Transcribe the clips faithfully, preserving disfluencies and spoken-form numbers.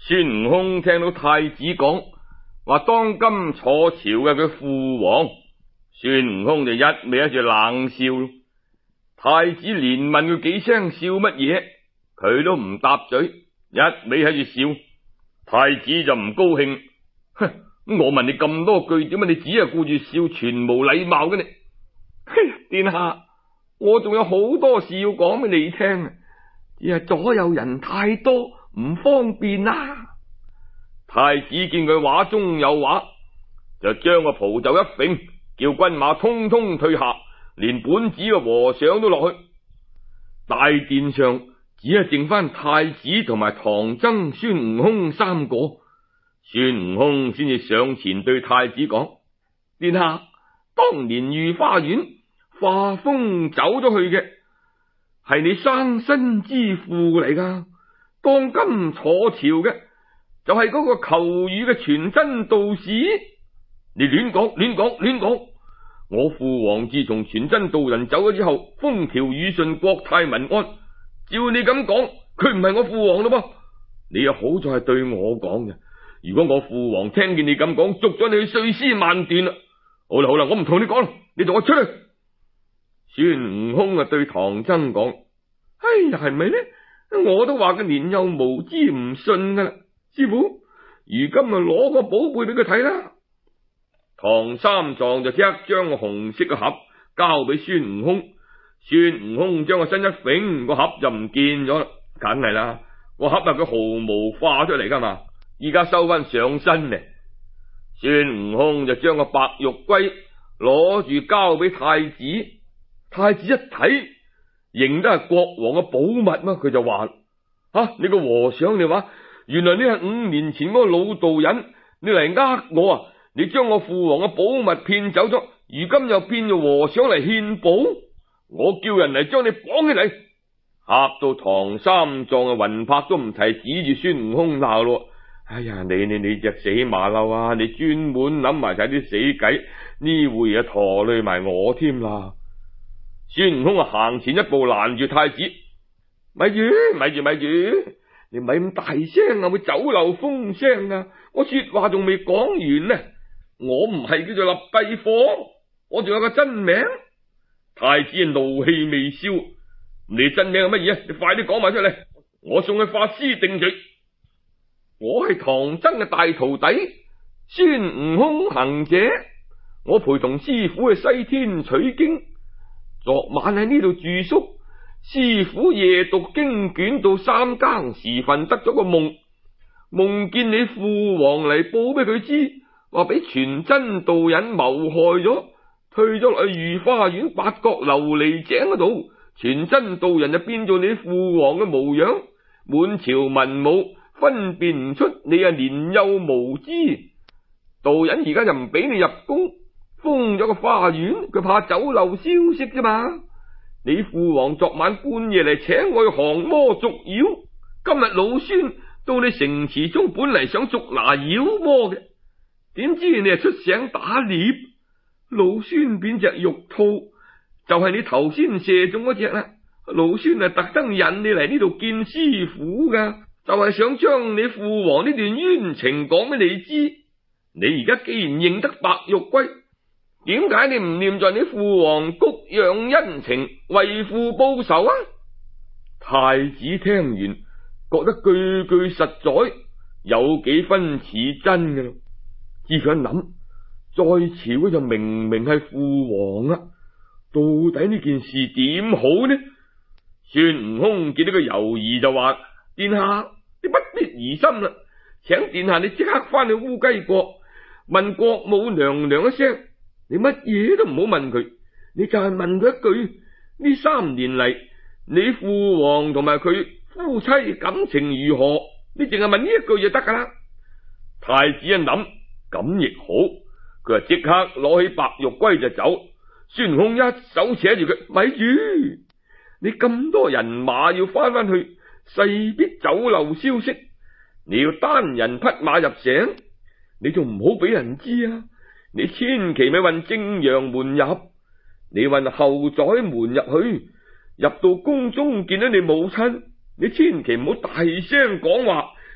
孫悟空聽到太子講話當今坐朝嘅佢父王，孫悟空就一味喺住冷笑。太子連問佢幾聲笑乜嘢，佢都唔答嘴，一味喺住笑。太子就唔高興，哼，我問你咁多句，點解你只係顧住笑，全無禮貌嘅呢？嘿，殿下，我仲有好多事要講俾你聽，只係左右人太多，唔方便啊。太子見佢話中有話，就將個蒲袖一揈，叫軍馬通通退下，連本子嘅和尚都落去。大殿上只係剩翻太子同埋唐僧、孫悟空三個。孫悟空先至上前對太子講：殿下，當年御花園化風走咗去嘅係你生身之父嚟噶，當今坐朝嘅就係嗰個求雨嘅傳真道士。你亂講亂講亂講！我父王自從傳真道人走咗之後，風調雨順，國泰民安。照你咁講，佢唔係我父王咯噃。你又好在係對我講嘅，如果我父王聽見你咁講，捉咗你去碎屍萬段啦。好啦好啦，我唔同你講啦，你同我出去。孫悟空啊對唐僧講：哎呀，係咪呢？我都話佢年幼無知唔信噶啦。師傅，如今啊攞個寶貝俾佢睇啦。唐三藏就即刻將個紅色嘅盒交俾孫悟空。孫悟空將個身一揈，個盒就唔見咗啦。梗係啦，個盒係佢毫無化出嚟噶嘛，依家收翻上身嚟。孫悟空就將個白玉龜攞住交俾太子。太子一睇，認得係國王嘅寶物嘛，佢就話：啊，你個和尚，你話原來你係五年前嗰個老道人，你嚟呃我啊！你將我父王嘅寶物騙走咗，如今又變做和尚嚟獻寶，我叫人嚟將你綁起嚟。嚇到唐三藏嘅魂魄都唔齊，指住孫悟空鬧咯：哎呀，你你你隻死馬騮啊！你專門諗埋晒啲死計，呢回啊拖累埋我添啦！孫悟空啊行前一步攔住太子：咪住咪住咪住，你咪咁大聲啊，會走漏風聲啊！我說話仲未講完呢。我唔係叫做立帝火，我仲有個真名。太子怒氣未消：你真名係乜嘢？你快啲講埋出嚟，我送去法師定罪。我係唐僧嘅大徒弟孫悟空行者，我陪同師傅去西天取經，昨晚喺呢度住宿。師傅夜讀經卷到三更時分，得咗個夢，夢見你父王嚟報俾佢知，話俾傳真道人謀害咗，退咗落去御花園八角琉璃井嗰度。傳真道人就變做你父王嘅模樣，滿朝文武分辨唔出你係年幼無知。道人而家就唔俾你入宮，封咗個花園，佢怕走漏消息啫嘛。你父王昨晚半夜嚟請我去降魔捉妖，今日老孫到你城池中，本嚟想捉拿妖魔嘅，點知你係出省打獵，老孫變隻玉兔，就係你頭先射中嗰隻啦。老孫係特登引你嚟呢度見師傅噶，就係想將你父王呢段冤情講俾你知。你而家既然認得白玉龜，點解你唔念在你父王谷養恩情，為父報仇啊？太子聽完覺得句句實在，有幾分似真嘅咯。只想諗，在朝嘅就明明係父王啊，到底呢件事點好呢？孫悟空見到佢猶豫就話：殿下，你不必疑心啦，請殿下你即刻翻去烏雞國問國母娘娘一聲。你乜嘢都唔好問佢，你就係問佢一句：呢三年嚟，你父王同埋佢夫妻感情如何？你淨係問呢一句就得噶啦。太子一諗，咁亦好，佢就即刻攞起白玉龜就走。孫悟空一手扯住佢：咪住，你咁多人馬要翻翻去，勢必走漏消息。你要單人匹馬入城，你仲唔好俾人知啊！你千祈咪運正陽門入，你運後宰門入去，入到宮中見到你母親，你千祈唔好大聲講話，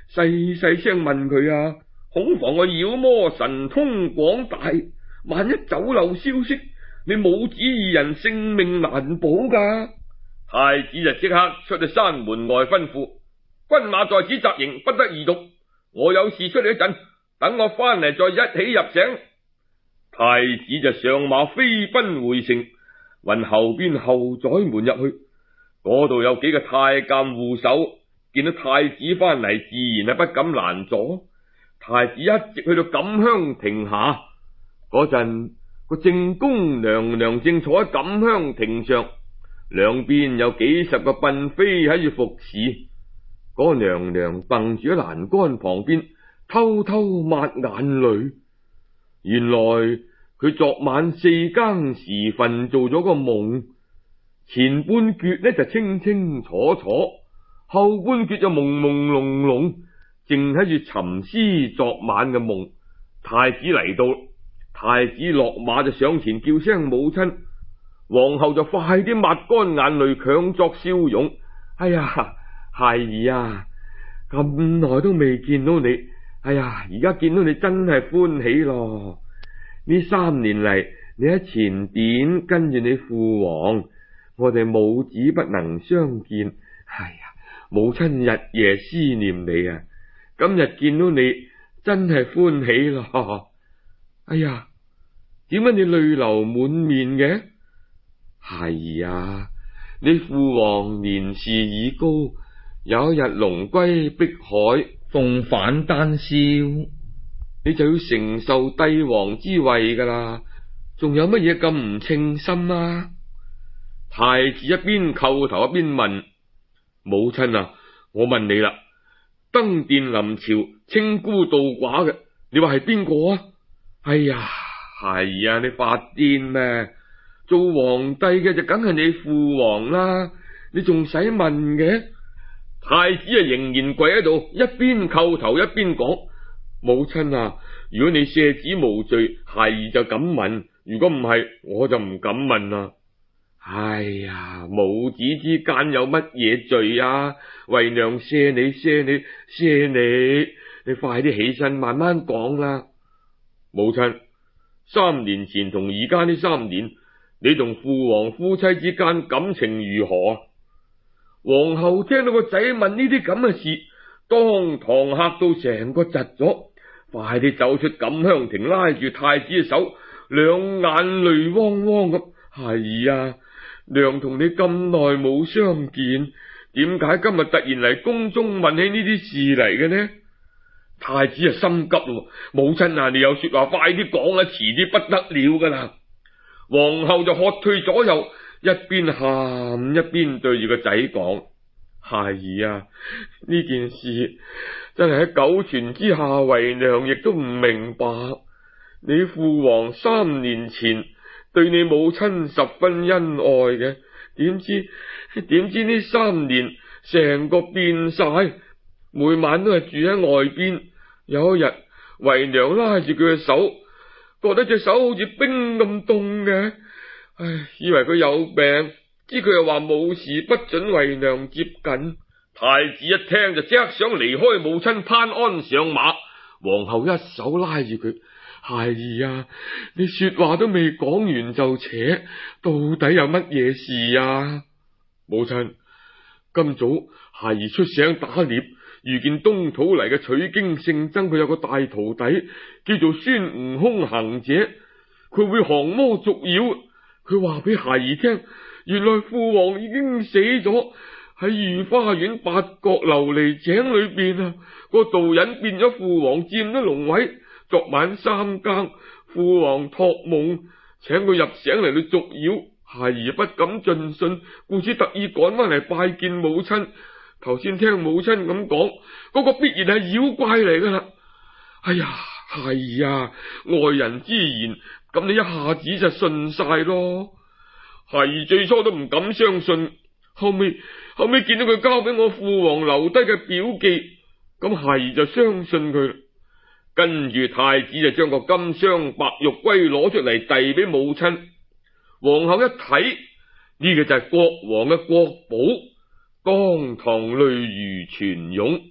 細細聲問佢啊，恐防個妖魔神通廣大，萬一走漏消息，你母子二人性命難保噶。 太子就即刻出去山門外吩咐，軍馬在此紮營，不得移動。我有事出嚟一陣，等我翻嚟再一起入城。太子就上馬飛奔回城，搵後邊後宰門入去，嗰度有幾個太監護守，見到太子翻嚟，自然係不敢攔阻。太子一直去到錦香亭下，嗰陣個正宮娘娘正坐喺錦香亭上，兩邊有幾十個嬪妃喺度服侍。嗰個娘娘蹦住喺欄杆旁邊，偷偷抹眼淚。原來佢昨晚四更時分做咗個夢，前半橛呢就清清楚楚，後半橛就朦朦朧朧，正喺度沉思昨晚嘅夢。太子嚟到，太子落馬就上前叫聲母親，皇后就快啲抹乾眼淚，強作笑容。哎呀，孩兒啊，咁耐都未見到你，哎呀，而家見到你真係歡喜咯。呢三年嚟，你喺前殿跟住你父皇，我哋母子不能相見，哎呀，母親日夜思念你啊！今日見到你真係歡喜咯。哎呀，點解你淚流滿面嘅？孩兒啊，你父皇年事已高，有一日龍歸碧海，鳳返丹霄，你就要承受帝王之位噶啦，仲有乜嘢咁唔稱心啊？太子一邊叩頭一邊問母親啊，我問你啦，登殿臨朝稱孤道寡嘅，你話係邊個啊？哎呀，孩兒啊，你發癲咩？做皇帝嘅就梗係你父皇啦，你仲使問嘅？太子啊仍然跪喺度，一邊叩頭一邊講，母親啊，如果你赦子無罪，孩兒就敢問，如果唔係，我就唔敢問啦。哎呀，母子之間有乜嘢罪啊？為娘赦你赦你赦你，你快啲起身慢慢講啦。母親，三年前同而家呢三年，你同父皇夫妻之間感情如何啊？皇后聽到個仔問呢啲咁嘅事，當堂嚇到成個窒咗，快啲走出錦香亭，拉住太子嘅手，兩眼淚汪汪咁。係啊，娘同你咁耐冇相見，點解今日突然嚟宮中問起呢啲事嚟嘅呢？太子啊心急咯，母親啊，你有說話快啲講啊，遲啲不得了噶啦。皇后就喝退左右，一邊喊一邊對住個仔講：孩兒啊，呢件事真係喺九泉之下，為娘亦都唔明白。你父皇三年前對你母親十分恩愛嘅，點知點知呢三年成個變晒，每晚都係住喺外邊。有一日，為娘拉住佢嘅手，覺得隻手好似冰咁凍嘅，唉，以為佢有病，知佢又話冇事，不准為娘接近。太子一聽就即刻想離開母親，攀鞍上馬。皇后一手拉住佢：孩兒啊，你說話都未講完就扯，到底有乜嘢事啊？母親，今早孩兒出省打獵，遇見東土嚟嘅取經聖僧，佢有個大徒弟叫做孫悟空行者，佢會降魔捉妖。佢話俾孩兒聽，原來父皇已經死咗，喺御花園八角琉璃井裏邊啊，個道人變咗父皇，佔咗龍位。昨晚三更，父皇託夢請佢入省嚟到捉妖，孩兒不敢盡信，故此特意趕翻嚟拜見母親。頭先聽母親咁講，嗰個必然係妖怪嚟噶啦。哎呀，孩兒啊，外人之言，咁你一下子就信晒咯。孩兒最初都唔敢相信，後尾後尾見到佢交俾我父皇留低嘅表記，咁孩兒就相信佢。跟住太子就將個金鑲白玉圭攞出嚟遞俾母親。皇后一睇，呢個就係國王嘅國寶，當堂淚如泉湧。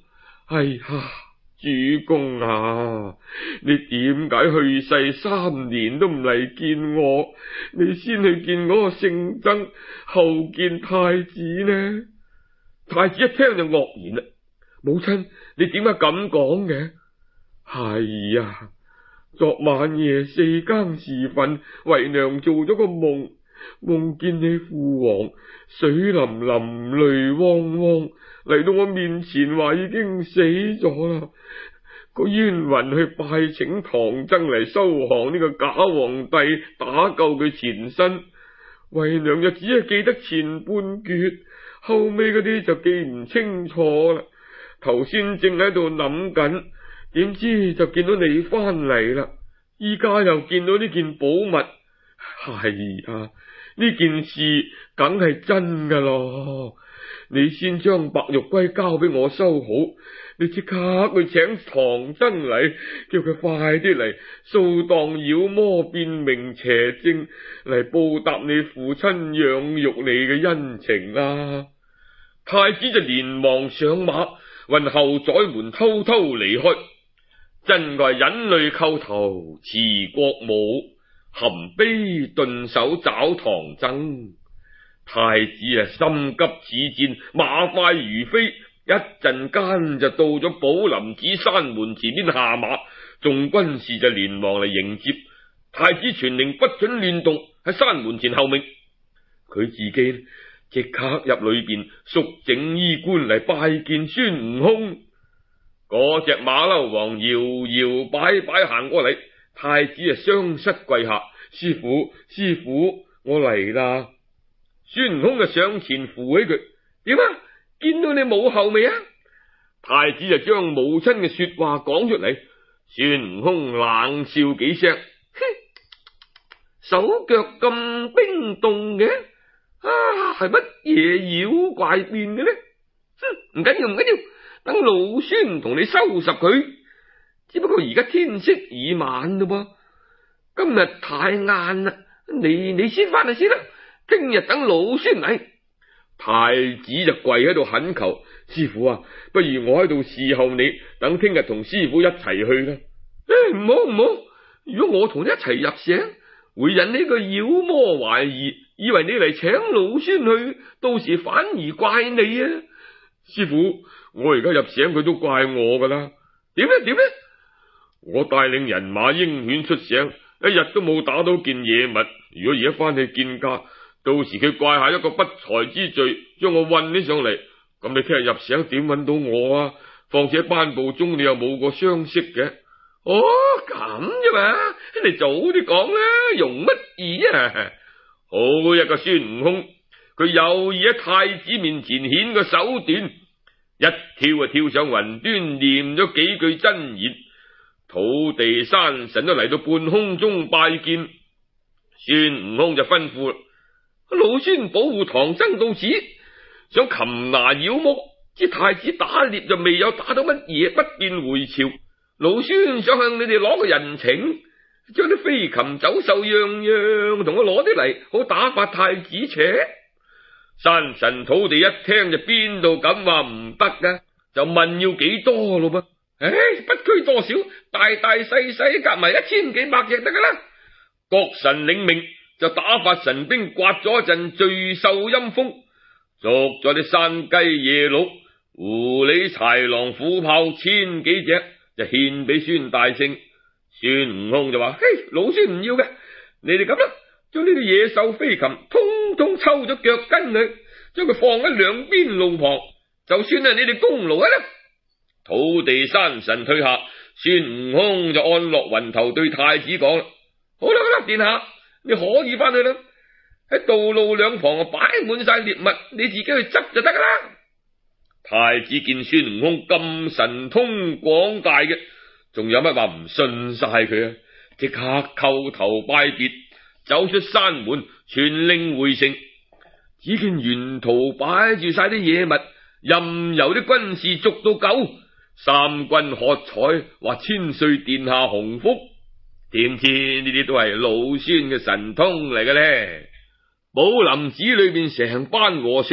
哎呀，主公啊，你點解去世三年都唔嚟見我？你先去見嗰個聖僧，後見太子呢？太子一聽就愕然啦。母親，你點解咁講嘅？係呀，昨晚夜四更時分，為娘做咗個夢，夢見你父王水淋淋淚汪汪嚟到我面前，話已經死咗啦。個冤魂去拜請唐僧嚟收降呢個假皇帝，打救佢前身。為娘就只係記得前半橛，後尾嗰啲就記唔清楚啦。頭先正喺度諗緊，點知就見到你翻嚟啦。依家又見到呢件寶物，係啊，呢件事梗係真噶咯。你先將白玉龜交俾我收好，你即刻去請唐僧嚟，叫佢快啲嚟掃蕩妖魔，辨明邪正，嚟報答你父親養育你嘅恩情啦。太子就連忙上馬，運後宰門偷偷離開。真係忍淚叩頭辭國母，含悲頓首找唐僧。太子啊，心急似箭，馬快如飛，一陣間就到咗寶林寺山門前邊下馬，眾軍士就連忙嚟迎接。太子傳令不准亂動，喺山門前候命。佢自己即刻入裏邊肅整衣冠嚟拜見孫悟空。嗰隻馬騮王搖搖擺擺行過嚟，太子啊雙膝跪下，師父師父，我嚟啦。孫悟空就上前扶起佢，點啊？見到你母后未啊？太子就將母親嘅說話講出嚟。孫悟空冷笑幾聲，哼，手腳咁冰凍嘅，啊，係乜嘢妖怪變嘅呢？哼，唔緊要唔緊要，等老孫同你收拾佢。只不過而家天色已晚嘞噃，今日太晏啦，你你先翻去先啦。聽日等老孫嚟。太子就跪喺度懇求，師父啊，不如我喺度侍候你，等聽日同師父一齊去啦。誒，唔好唔好，如果我同你一齊入城，會引呢個妖魔懷疑，以為你嚟請老孫去，到時反而怪你啊。師父，我而家入城，佢都怪我噶啦。點呢點呢？我帶領人馬鷹犬出城，一日都冇打到件野物。如果而家翻去見家，到時佢怪下一個不才之罪，將我運起上嚟，咁你聽日入城點揾到我啊？況且班部中你又冇個相識嘅。哦，咁啫嘛，你早啲講啦，容乜易啊？好一個孫悟空，佢有意喺太子面前顯個手段，一跳就跳上雲端，念咗幾句真言，土地山神都嚟到半空中拜見。孫悟空就吩咐，老孫保護唐僧到此，想擒拿妖魔，知太子打獵就未有打到乜嘢，不便回朝。老孫想向你哋攞個人情，將啲飛禽走獸樣樣同我攞啲嚟，好打發太子且。山神土地一聽就邊度敢話唔得噶，就問要幾多咯噃。唉，不拘多少，大大細細夾埋一千幾百隻得噶啦。各神領命，就打發神兵刮咗一陣巨獸陰風，捉咗啲山雞野鹿、狐狸豺狼虎豹千幾隻，就獻俾孫大聖。孫悟空就話：嘿，老孫唔要嘅，你哋咁啦，將呢啲野獸飛禽通通抽咗腳筋去，將佢放喺兩邊路旁，就算係你哋功勞啦。土地山神退下，孫悟空就安落雲頭對太子講啦：好啦好啦，殿下，你可以翻去啦，喺道路兩旁擺滿晒獵物，你自己去執就得噶啦。太子見孫悟空咁神通廣大嘅，仲有乜話唔信晒佢啊？即刻叩頭拜別，走出山門，傳令回城。只見沿途擺住晒啲野物，任由啲軍士捉到狗，三軍喝彩，話千歲殿下洪福。點知呢啲都係老孫嘅神通嚟嘅咧？寶林寺裏邊成班和尚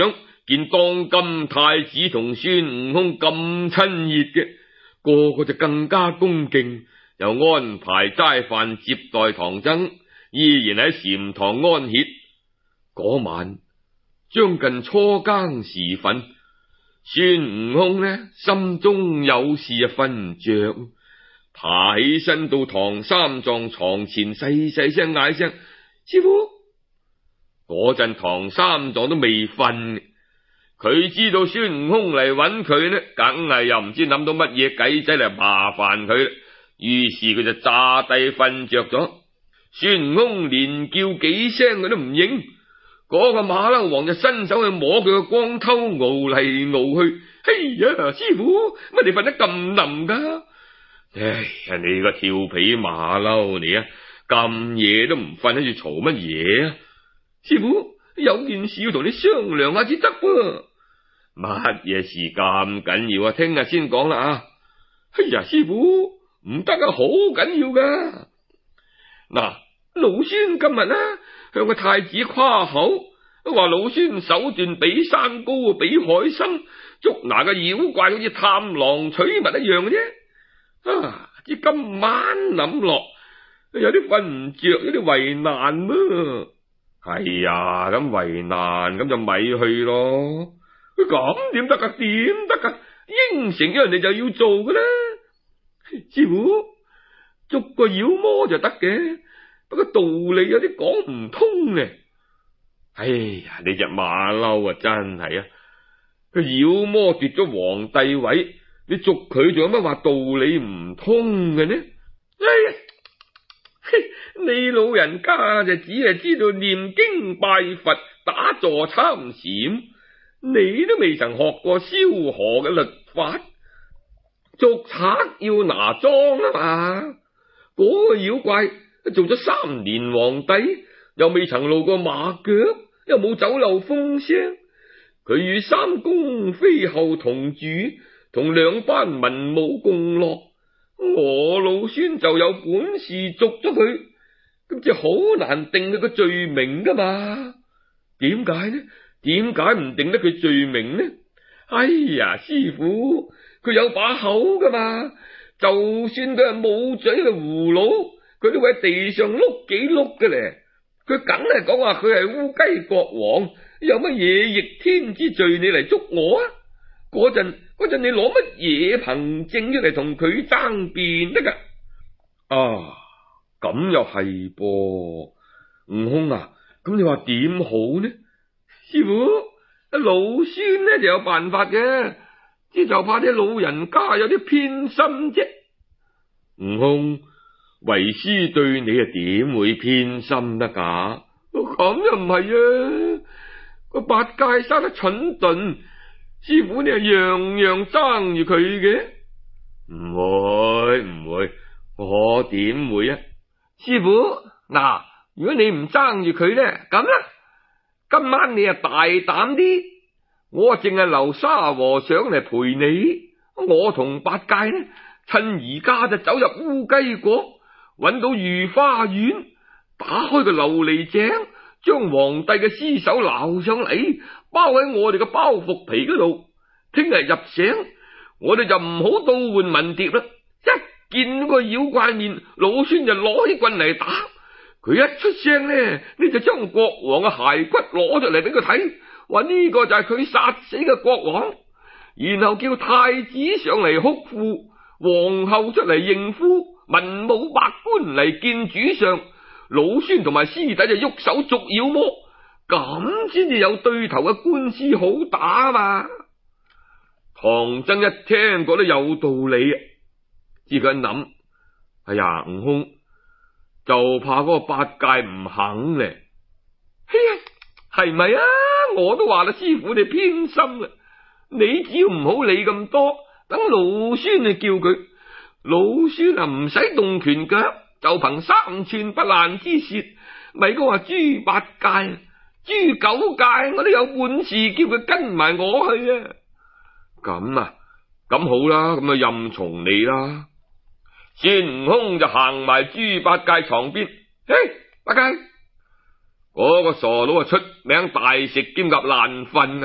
見當今太子同孫悟空咁親熱嘅，個個就更加恭敬，又安排齋飯接待唐僧，依然喺禪堂安歇。嗰晚將近初更時分，孫悟空呢心中有事啊，瞓唔着，爬起身到唐三藏床前，細細聲嗌聲師父。嗰陣唐三藏都未瞓，佢知道孫悟空嚟揾佢呢，梗係又唔知諗到乜嘢計仔嚟麻煩佢，於是佢就詐低瞓着咗。孫悟空連叫幾聲佢都唔應，嗰、那個馬騮王就伸手去摸佢個光頭，熬嚟熬去。哎呀，師父，乜你瞓得咁冧噶？哎呀，你個調皮馬騮你啊，咁夜都唔瞓，喺度嘈乜嘢啊？師父，有件事要同你商量下至得噃。乜嘢事咁緊要啊？聽日先講啦啊！哎呀，師父，唔得啊，好緊要噶。嗱，老孫今日呢向個太子誇口，話老孫手段比山高，比海深，捉拿個妖怪好似探囊取物一樣啫。啊，至今晚諗落，有啲瞓唔着，有啲為難噃。係呀，咁為難咁就咪去咯。咁點得噶？點得噶？應承咗人哋就要做噶啦。師父，捉個妖魔就得嘅，不過道理有啲講唔通呢。哎呀，你隻馬騮啊，真係啊！個妖魔奪咗皇帝位，你捉佢仲有乜話道理唔通嘅呢？哎呀！你老人家就只係知道念經拜佛、打坐參禪，你都未曾學過蕭何嘅律法。捉賊要拿贓啊嘛！嗰個妖怪做咗三年皇帝，又未曾露過馬腳，又冇走漏風聲。佢與三公妃后同住，同兩班文武共樂。我老孫就有本事捉咗佢，咁就好難定佢個罪名噶嘛？點解呢？點解唔定得佢罪名呢？哎呀，師父，佢有把口噶嘛？就算佢係冇嘴嘅葫蘆，佢都會喺地上碌幾碌嘅咧。佢梗係講話佢係烏雞國王，有乜嘢逆天之罪你嚟捉我啊？嗰陣嗰陣你攞乜嘢憑證出嚟同佢爭辯得噶？啊，咁又係噃，悟空啊，咁你話點好呢？師父，老孫呢就有辦法嘅，只就怕啲老人家有啲偏心啫。悟空，為師對你啊點會偏心得噶？咁又唔係啊，個八戒生得蠢鈍。師父你係樣樣爭住佢嘅？唔會唔會，我點會啊？師父，嗱，如果你唔爭住佢咧，咁啦，今晚你啊大膽啲，我啊淨係留沙和尚嚟陪你，我同八戒呢，趁而家就走入烏雞國，搵到御花園，打開個琉璃井，將皇帝嘅屍首撈上嚟，包喺我哋嘅包袱皮嗰度。聽日入城，我哋就唔好倒換文牒啦。一見到個妖怪面，老孫就攞起棍嚟打佢。一出聲呢，你就將國王嘅骸骨攞出嚟俾佢睇，話呢個就係佢殺死嘅國王。然後叫太子上嚟哭父，皇后出嚟認夫，文武百官嚟見主上。老孫同埋師弟就喐手捉妖魔，咁先至有對頭嘅官司好打啊嘛！唐僧一聽覺得有道理，自己諗：哎呀，悟空就怕嗰個八戒唔肯咧。嘿呀，係咪啊？我都話啦，師父你偏心啦。你只要唔好理咁多，等老孫去叫佢。老孫啊，唔使動拳腳，就憑三寸不爛之舌，咪講話豬八戒、豬九戒，我都有本事叫佢跟埋我去啊！咁啊，咁好啦，咁啊任從你啦。孫悟空就行埋豬八戒床邊，嘿，八戒，嗰、那個傻佬啊出名大食兼夾爛瞓啊嘛，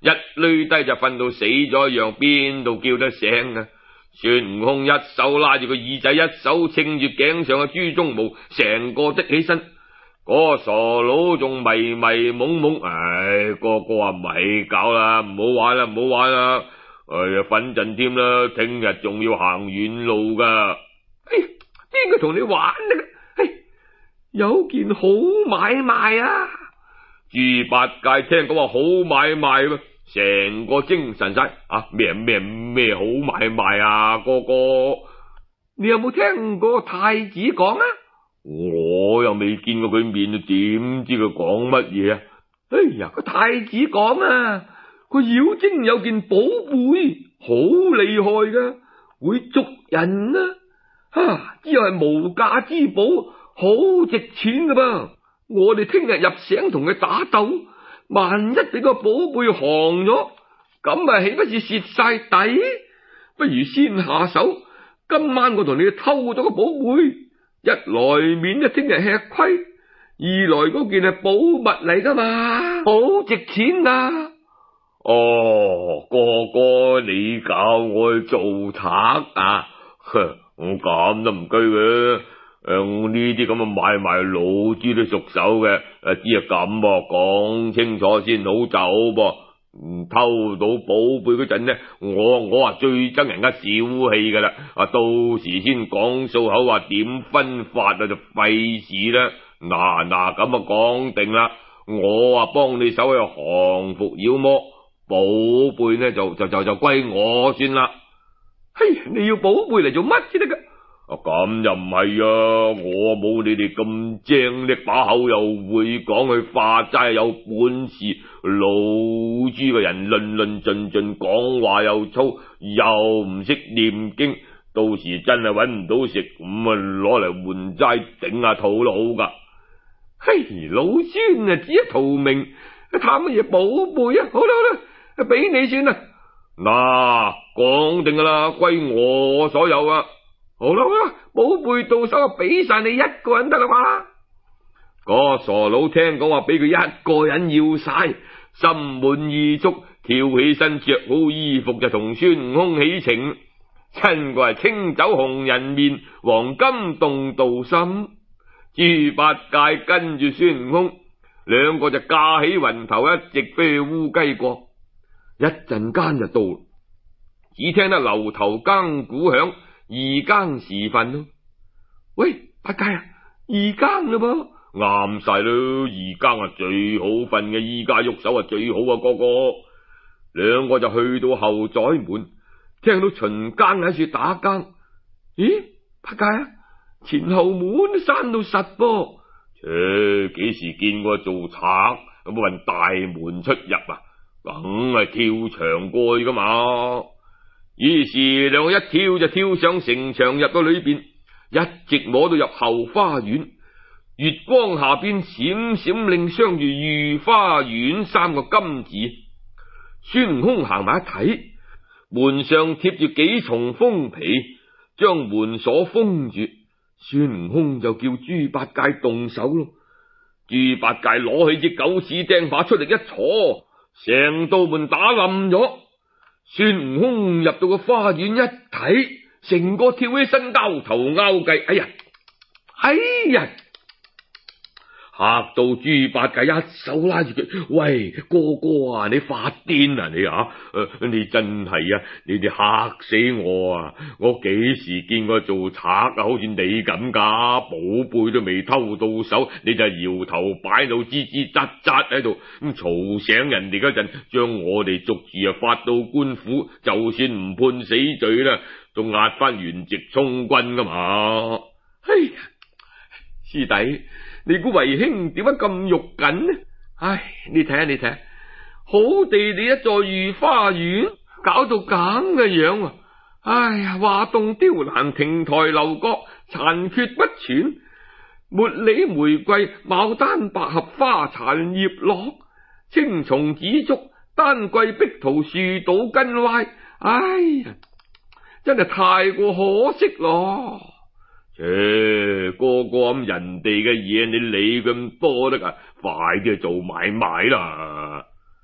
一累低就瞓到死咗一樣，邊度叫得醒啊？孫悟空一手拉住個耳仔，一手稱住頸上嘅豬鬃毛，成個的起身。嗰個傻佬仲迷迷懵懵，唉，哥哥啊，咪搞啦，唔好玩啦，唔好玩啦，哎呀，瞓陣添啦，聽日仲要行遠路噶。 哎，邊個同你玩啊？哎，有件好買賣啊！ 豬八戒聽講話好買賣喎，成個精神晒啊！咩咩咩好買賣啊？哥哥， 你有冇聽過太子講啊？ 我又未見過佢面，點知佢講乜嘢啊？ 哎呀，個太子講啊，個妖精有件寶貝好厲害噶，會捉人啊！啊，只係無價之寶，好值錢噶噃。我哋聽日入城同佢打鬥，萬一俾個寶貝降咗，咁啊豈不是蝕晒底？不如先下手，今晚我同你偷咗個寶貝。一來免得聽日吃虧，二來嗰件係寶物嚟噶嘛，好值錢啊！ 哦，哥哥你教我去做賊啊？哼，我咁都唔居嘅。誒，呢啲咁嘅買賣老豬都熟手嘅，誒，只係咁噃，講清楚先好走噃。唔偷到寶貝嗰陣呢，我我話最憎人家小氣噶啦，啊，到時先講數口，話點分法啊，就費事啦。嗱嗱，咁啊講定啦，我啊幫你手去降服妖魔，寶貝呢就就就就歸我算啦。 嘿，你要寶貝嚟做乜先得噶？ 啊，咁又唔係啊，我冇你哋咁精叻把口，又會講佢化齋有本事，老豬個人論論盡盡，講話又粗，又唔識念經，到時真係搵唔到食，咁啊攞嚟換齋頂下肚都好噶。 嘿，老孫啊，只係圖名，探乜嘢寶貝啊？好啦好啦，俾你算啦。 嗱，講定噶啦，歸我所有啊。 好啦好啦，寶貝到手啊，俾晒你一個人得啦嘛。 個傻佬聽講話俾佢一個人要晒，心滿意足，跳起身着好衣服就同孫悟空起程，親過係清酒紅人面，黃金動道心。豬八戒跟住孫悟空，兩個就架起雲頭，一直飛去烏雞國。一陣間就到，只聽得樓頭更鼓響。二更時分咯， 喂，八戒啊，二更嘞噃， 啱晒咯，二更啊最好瞓嘅，依家喐手啊最好啊，哥哥。兩個就去到後宰門，聽到秦更喺處打更。 咦，八戒啊，前後門都閂到實噃。 切，幾時見過做賊有冇人大門出入啊？梗係跳牆過去噶嘛。於是兩個一跳就跳上城牆，入到裏邊，一直摸到入後花園。月光下邊閃閃令鑲住御花園三個金字。孫悟空行埋一睇，門上貼住幾重封皮，將門鎖封住。孫悟空就叫豬八戒動手咯。豬八戒攞起隻狗屎釘耙出力一挫，成道門打冧咗。孫悟空入到個花園一睇，成個跳起身交頭拗計，哎呀，哎呀！嚇到豬八戒一手拉住佢，喂，哥哥啊，你發癲啊你啊！呃、你真係啊，你哋嚇死我啊！我幾時見過做賊啊？好似你咁噶，寶貝都未偷到手，你就搖頭擺到吱吱喳喳喺度，咁嘈醒人哋嗰陣，將我哋捉住啊，發到官府，就算唔判死罪啦，都押翻原籍充軍噶嘛！ 哎呀，師弟。你估為兄點解咁肉緊呢？唉，你睇下你睇下，好地地一座御花園，搞到咁嘅樣啊！唉呀，畫棟雕欄，亭台樓閣，殘缺不全，茉莉玫瑰，牡丹百合，花殘葉落，青松紫竹，丹桂碧桃，樹倒根歪。唉呀，真係太過可惜咯！ 切，哥哥咁人哋嘅嘢，你理咁多得噶？快啲去做買賣啦！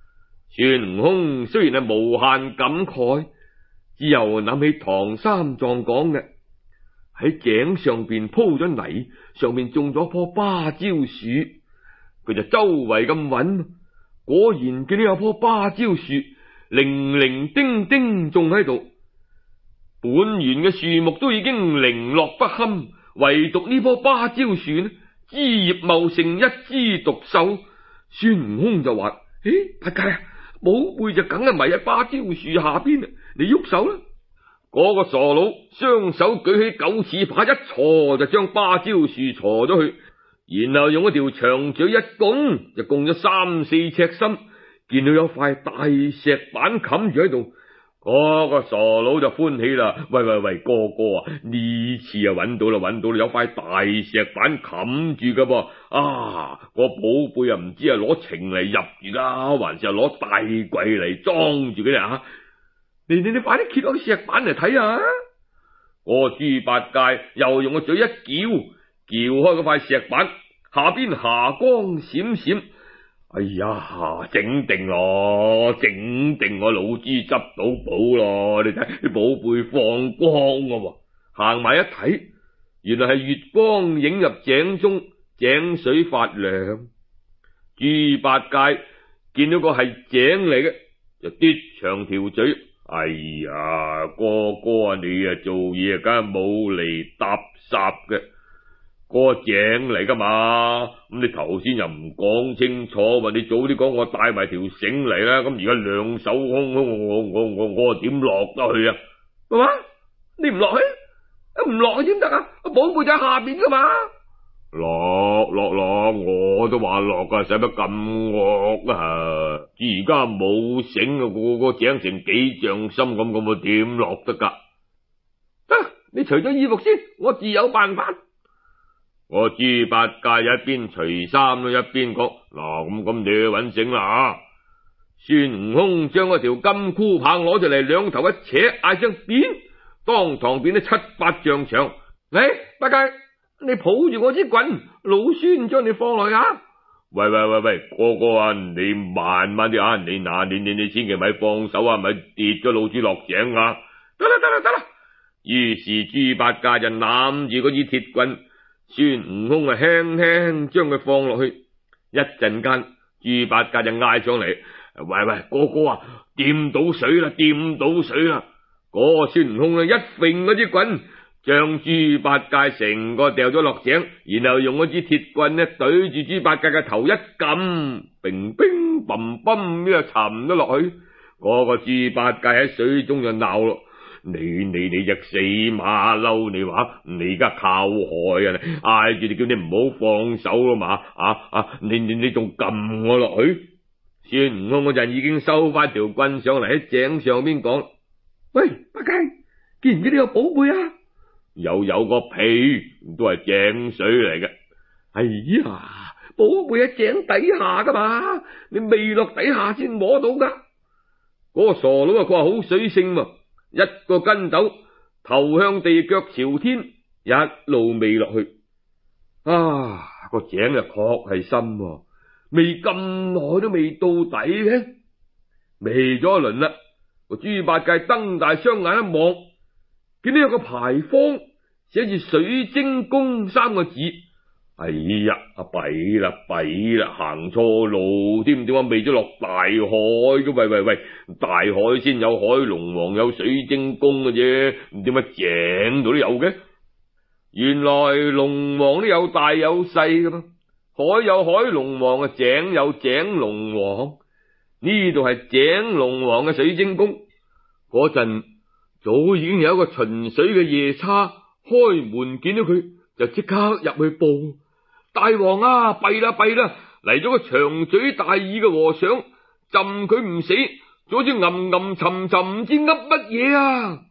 孫悟空雖然係無限感慨，之後諗起唐三藏講嘅，喺井上邊鋪咗泥，上面種咗棵芭蕉樹，佢就周圍咁揾，果然見到有棵芭蕉樹零零丁丁種喺度，本園嘅樹木都已經零落不堪，唯獨呢棵芭蕉樹呢，枝葉茂盛，一枝獨秀。孫悟空就話：誒，八戒啊，寶貝就梗係埋喺芭蕉樹下邊，你喐手啦！嗰個傻佬雙手舉起九齒耙，一鋤就將芭蕉樹鋤咗去，然後用一條長嘴一拱，就拱咗三四尺深，見到有塊大石板冚住喺度。嗰個傻佬就歡喜啦！喂喂喂，哥哥啊，呢次啊揾到啦，揾到啦，有塊大石板冚住噶噃！啊，個寶貝啊，唔知係攞情嚟入住噶，還是係攞大櫃嚟裝住嘅啊？你你你快啲揭開石板嚟睇下！個豬八戒又用個嘴一撬，撬開嗰塊石板，下邊霞光閃閃。哎呀，整定咯，整定我老豬執到寶咯！你睇啲寶貝放光噶，行埋一睇，原來係月光映入井中，井水發亮。豬八戒見到個係井嚟嘅，就嘟長條嘴。哎呀，哥哥啊，你啊做嘢梗係冇厘搭霎嘅。嗰個井嚟噶嘛？咁你頭先又唔講清楚，話你早啲講我帶埋條繩嚟啦。咁而家兩手空空，我我我我點落得去啊？係嘛？你唔落去，唔落去點得啊？寶貝就喺下邊噶嘛？落落落，我都話落噶，使乜咁惡啊？而家冇繩啊，個個井成幾丈深咁，咁我點落得噶？得，你除咗衣服先，我自有辦法。我豬八戒一邊除衫咯，一邊講：嗱，咁咁你去搵繩啦啊！孫悟空將嗰條金箍棒攞出嚟，兩頭一扯，嗌聲變，當堂變得七八丈長。嚟，八戒，你抱住我支棍，老孫將你放落去啊！喂喂喂喂，哥哥啊，你慢慢啲啊！你嗱，你你你千祈咪放手啊，咪跌咗老豬落井啊！得啦得啦得啦！於是豬八戒就攬住嗰支鐵棍。孫悟空啊，輕輕將佢放落去，一陣間，豬八戒就嗌上嚟：喂喂，哥哥啊，掂到水啦，掂到水啦！嗰個孫悟空啊，一揈嗰支棍，將豬八戒成個掉咗落井，然後用嗰支鐵棍呢懟住豬八戒嘅頭一撳，乒乒乓乓呢就沉咗落去。嗰個豬八戒喺水中就鬧咯。你你你隻死馬騮，你話你而家靠害啊！嗌住你叫你唔好放手咯嘛！啊啊！你你你仲撳我落去？孫悟空嗰陣已經收翻條棍上嚟，喺井上邊講：喂，八戒，見唔見呢個寶貝啊？又有個屁，都係井水嚟嘅。哎呀，寶貝喺井底下噶嘛，你未落底下先摸到噶。嗰、那個傻佬啊，佢話好水性喎。一個筋斗，頭向地，腳朝天，一路未落去。啊，個井啊確係深，未咁耐都未到底嘅，未咗一輪啦。個豬八戒瞪大雙眼一望，見到有個牌坊寫住水晶宮三個字。哎呀，弊啦弊啦，行錯路添，點解未咗落大海嘅？喂喂喂，大海先有海龍王，有水晶宮嘅啫，唔點解井度都有嘅？原來龍王都有大有細噶嘛，海有海龍王啊，井有井龍王。呢度係井龍王嘅水晶宮。嗰陣早已經有一個巡水嘅夜叉開門見到佢，就即刻入去報。大王啊，弊啦弊啦，嚟咗個長嘴大耳嘅和尚，浸佢唔死，就好似吟吟沉沉唔知噏乜嘢啊！